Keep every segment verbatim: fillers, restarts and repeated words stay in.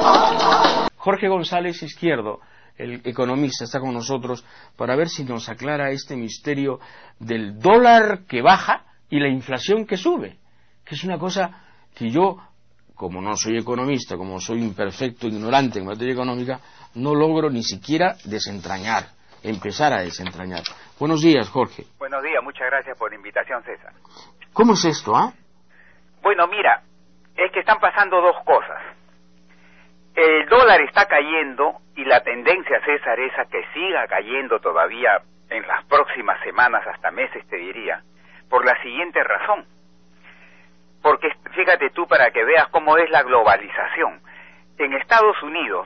Jorge González Izquierdo, el economista, está con nosotros para ver si nos aclara este misterio del dólar que baja y la inflación que sube, que es una cosa que yo, como no soy economista, como soy un perfecto ignorante en materia económica, no logro ni siquiera desentrañar, empezar a desentrañar. Buenos días, Jorge. Buenos días, muchas gracias por la invitación, César. ¿Cómo es esto, ah? Bueno, mira, es que están pasando dos cosas. El dólar está cayendo y la tendencia, César, es a que siga cayendo todavía en las próximas semanas, hasta meses te diría, por la siguiente razón. Porque fíjate tú para que veas cómo es la globalización. En Estados Unidos,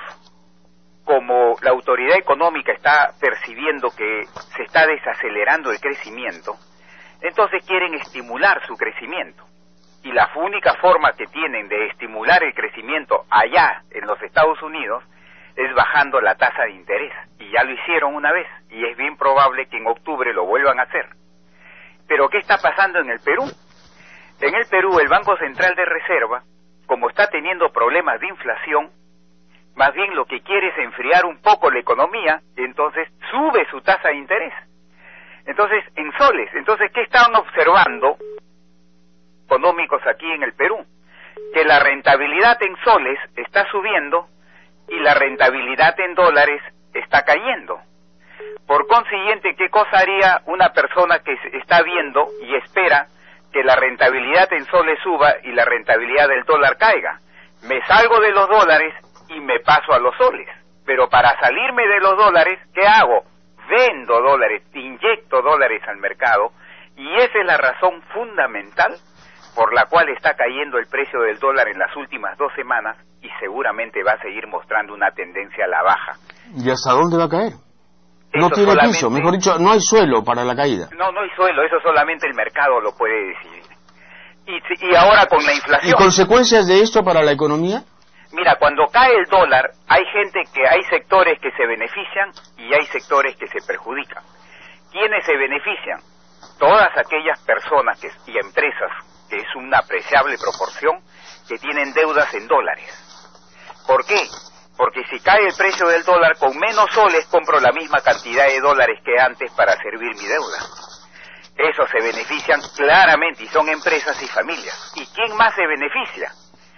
como la autoridad económica está percibiendo que se está desacelerando el crecimiento, entonces quieren estimular su crecimiento. Y la única forma que tienen de estimular el crecimiento allá en los Estados Unidos es bajando la tasa de interés. Y ya lo hicieron una vez, y es bien probable que en octubre lo vuelvan a hacer. Pero ¿qué está pasando en el Perú? En el Perú, el Banco Central de Reserva, como está teniendo problemas de inflación, más bien lo que quiere es enfriar un poco la economía, entonces sube su tasa de interés. Entonces, en soles. Entonces, ¿qué están observando económicos aquí en el Perú? Que la rentabilidad en soles está subiendo y la rentabilidad en dólares está cayendo. Por consiguiente, ¿qué cosa haría una persona que está viendo y espera que la rentabilidad en soles suba y la rentabilidad del dólar caiga? Me salgo de los dólares y me paso a los soles. Pero para salirme de los dólares, ¿qué hago? Vendo dólares, inyecto dólares al mercado, y esa es la razón fundamental por la cual está cayendo el precio del dólar en las últimas dos semanas y seguramente va a seguir mostrando una tendencia a la baja. ¿Y hasta dónde va a caer? Eso no tiene solamente, piso, mejor dicho, no hay suelo para la caída. No, no hay suelo, eso solamente el mercado lo puede decidir. Y, y ahora con la inflación... ¿Y consecuencias de esto para la economía? Mira, cuando cae el dólar, hay gente que, hay sectores que se benefician y hay sectores que se perjudican. ¿Quiénes se benefician? Todas aquellas personas que, y empresas, que es una apreciable proporción, que tienen deudas en dólares. ¿Por qué? Porque si cae el precio del dólar, con menos soles compro la misma cantidad de dólares que antes para servir mi deuda. Esos se benefician claramente y son empresas y familias. ¿Y quién más se beneficia?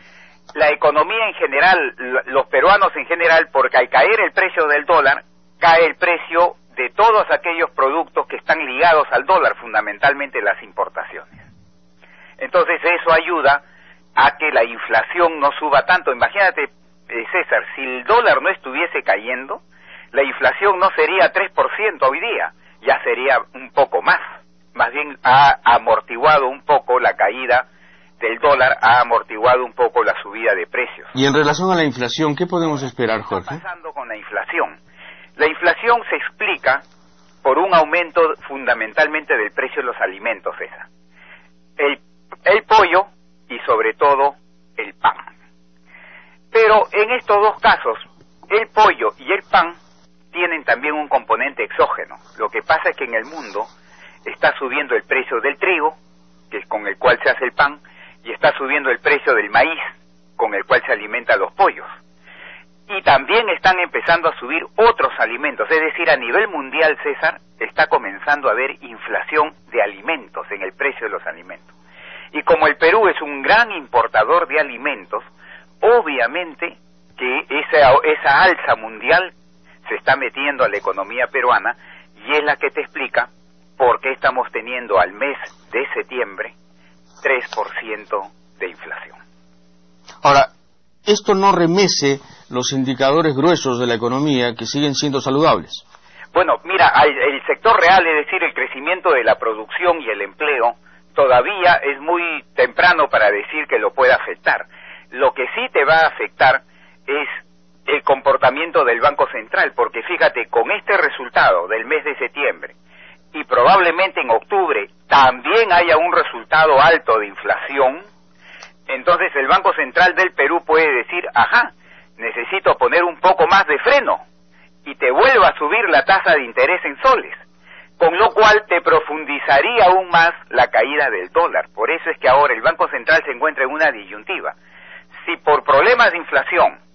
La economía en general, los peruanos en general, porque al caer el precio del dólar, cae el precio de todos aquellos productos que están ligados al dólar, fundamentalmente las importaciones. Entonces eso ayuda a que la inflación no suba tanto. Imagínate, eh, César, si el dólar no estuviese cayendo, la inflación no sería tres por ciento hoy día, ya sería un poco más. Más bien ha amortiguado un poco la caída del dólar, ha amortiguado un poco la subida de precios. Y en relación a la inflación, ¿qué podemos esperar, Jorge? ¿Qué está pasando con la inflación? La inflación se explica por un aumento fundamentalmente del precio de los alimentos, esa. El, el pollo y sobre todo el pan. Pero en estos dos casos, el pollo y el pan tienen también un componente exógeno. Lo que pasa es que en el mundo está subiendo el precio del trigo, que es con el cual se hace el pan, y está subiendo el precio del maíz, con el cual se alimentan los pollos. Y también están empezando a subir otros alimentos, es decir, a nivel mundial, César, está comenzando a haber inflación de alimentos, en el precio de los alimentos. Y como el Perú es un gran importador de alimentos, obviamente que esa, esa alza mundial se está metiendo a la economía peruana, y es la que te explica por qué estamos teniendo al mes de septiembre tres por ciento de inflación. Ahora, esto no remece los indicadores gruesos de la economía que siguen siendo saludables. Bueno, mira, el sector real, es decir, el crecimiento de la producción y el empleo, todavía es muy temprano para decir que lo pueda afectar. Lo que sí te va a afectar es el comportamiento del Banco Central, porque fíjate, con este resultado del mes de septiembre, y probablemente en octubre también haya un resultado alto de inflación, entonces el Banco Central del Perú puede decir, ajá, necesito poner un poco más de freno, y te vuelva a subir la tasa de interés en soles, con lo cual te profundizaría aún más la caída del dólar. Por eso es que ahora el Banco Central se encuentra en una disyuntiva. Si por problemas de inflación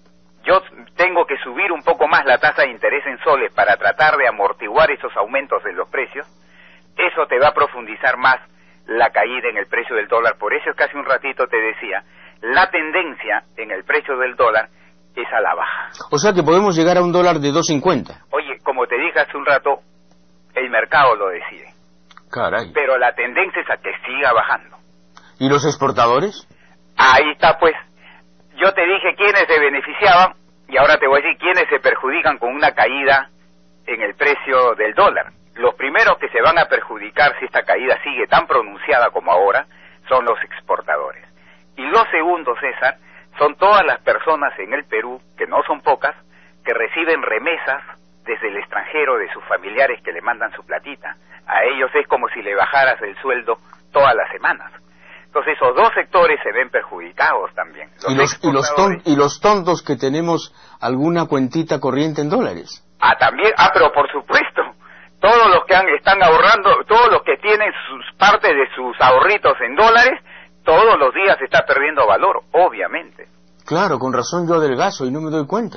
yo tengo que subir un poco más la tasa de interés en soles para tratar de amortiguar esos aumentos de los precios, eso te va a profundizar más la caída en el precio del dólar. Por eso es que hace un ratito te decía, la tendencia en el precio del dólar es a la baja. O sea que podemos llegar a un dólar de dos cincuenta. Oye, como te dije hace un rato, el mercado lo decide. Caray. Pero la tendencia es a que siga bajando. ¿Y los exportadores? Ahí está, pues. Yo te dije quiénes se beneficiaban y ahora te voy a decir quiénes se perjudican con una caída en el precio del dólar. Los primeros que se van a perjudicar si esta caída sigue tan pronunciada como ahora son los exportadores. Y los segundos, César, son todas las personas en el Perú, que no son pocas, que reciben remesas desde el extranjero de sus familiares que le mandan su platita. A ellos es como si le bajaras el sueldo todas las semanas. Entonces esos dos sectores se ven perjudicados también. Los ¿Y, los, y, los ton, ¿Y los tontos que tenemos alguna cuentita corriente en dólares? Ah, también, ah, pero por supuesto, todos los que han, están ahorrando, todos los que tienen sus partes de sus ahorritos en dólares, todos los días está perdiendo valor, obviamente. Claro, con razón yo adelgazo y no me doy cuenta.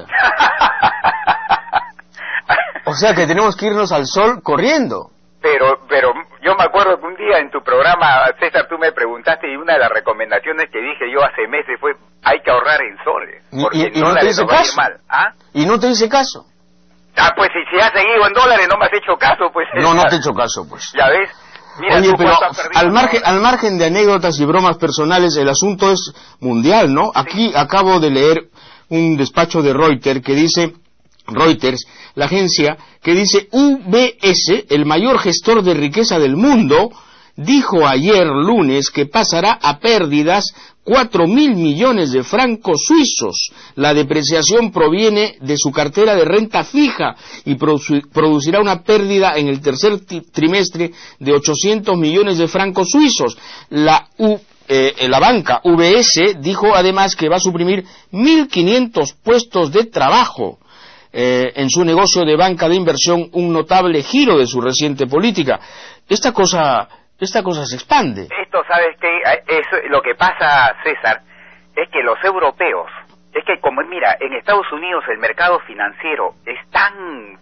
O sea que tenemos que irnos al sol corriendo. Pero, pero yo me acuerdo que un día en tu programa, César, tú me preguntaste y una de las recomendaciones que dije yo hace meses fue, hay que ahorrar en soles, porque ¿Y, y, y no te hice caso? Mal. ¿Ah? ¿Y no te hice caso? Ah, pues si, si has seguido en dólares no me has hecho caso, pues. No, no te he hecho caso, pues. Ya ves. Mira, oye, pero al margen, al margen de anécdotas y bromas personales, el asunto es mundial, ¿no? Sí. Aquí acabo de leer un despacho de Reuters que dice, Reuters, la agencia, que dice U B S, el mayor gestor de riqueza del mundo, dijo ayer lunes que pasará a pérdidas cuatro mil millones de francos suizos. La depreciación proviene de su cartera de renta fija y produ- producirá una pérdida en el tercer trimestre de ochocientos millones de francos suizos. La U Eh, la banca U B S dijo además que va a suprimir mil quinientos puestos de trabajo eh, en su negocio de banca de inversión, un notable giro de su reciente política. Esta cosa, esta cosa se expande. Esto, ¿sabes qué? Eso, lo que pasa, César, es que los europeos, es que como, mira, en Estados Unidos el mercado financiero es tan,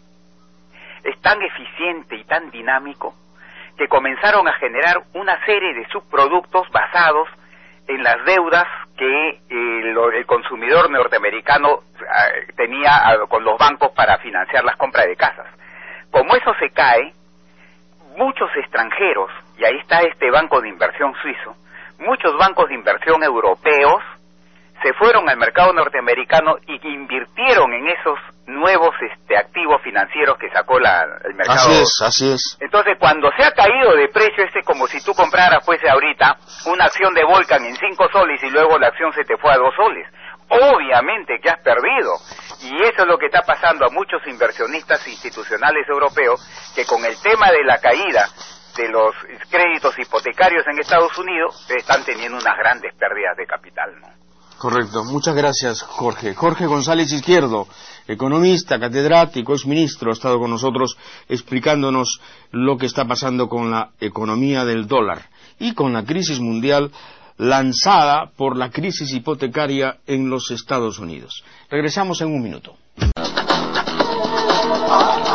es tan eficiente y tan dinámico que comenzaron a generar una serie de subproductos basados en las deudas que eh, lo, el consumidor norteamericano eh, tenía a, con los bancos para financiar las compras de casas. Como eso se cae, muchos extranjeros, y ahí está este banco de inversión suizo, muchos bancos de inversión europeos se fueron al mercado norteamericano y invirtieron en esos nuevos este, activos financieros que sacó la, el mercado. Así es, así es. Entonces, cuando se ha caído de precio, este es como si tú compraras, pues, ahorita una acción de Volcan en cinco soles y luego la acción se te fue a dos soles. Obviamente que has perdido. Y eso es lo que está pasando a muchos inversionistas institucionales europeos, que con el tema de la caída de los créditos hipotecarios en Estados Unidos, están teniendo unas grandes pérdidas de capital, ¿no? Correcto, muchas gracias, Jorge. Jorge González Izquierdo, economista, catedrático, exministro, ha estado con nosotros explicándonos lo que está pasando con la economía del dólar y con la crisis mundial lanzada por la crisis hipotecaria en los Estados Unidos. Regresamos en un minuto.